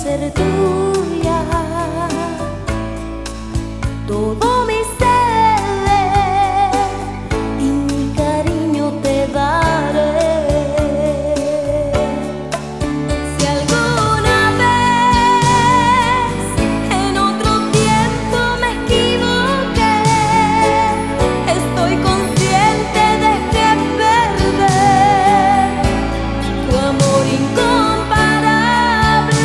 ser tuya. Todo mi ser y mi cariño te daré. Si alguna vez en otro tiempo me equivoqué, estoy consciente de que perder tu amor incomparable.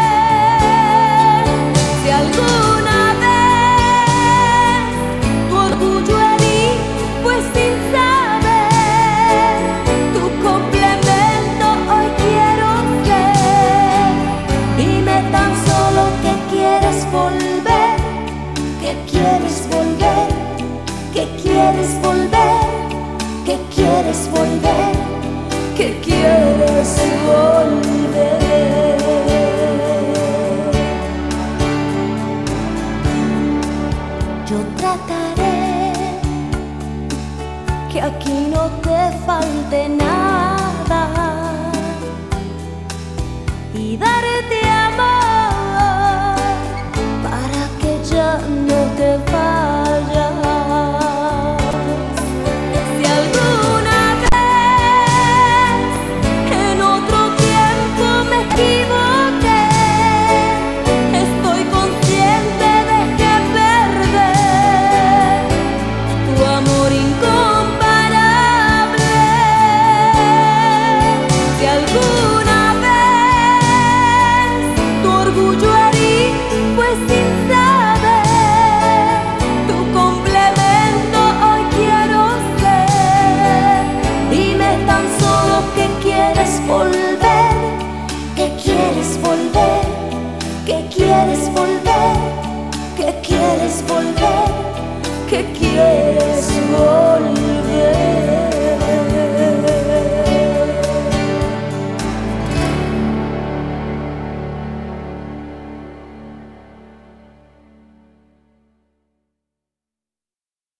Si alguna vez tu orgullo herí, pues sin saber tu complemento hoy quiero ser. Dime tan solo que quieres volver, que quieres volver, que quieres volver, que quieres volver, que quieres volver. Yo trataré que aquí no te falte nada y darte amor para que ya no te vayas. Si alguna vez en otro tiempo me equivoqué, estoy consciente de que perder tu amor incomparable. Si alguna vez tu orgullo herí, pues sin saber tu complemento hoy quiero ser. Dime tan solo que quieres volver, que quieres volver, que quieres volver, que quieres volver, que quieres volver.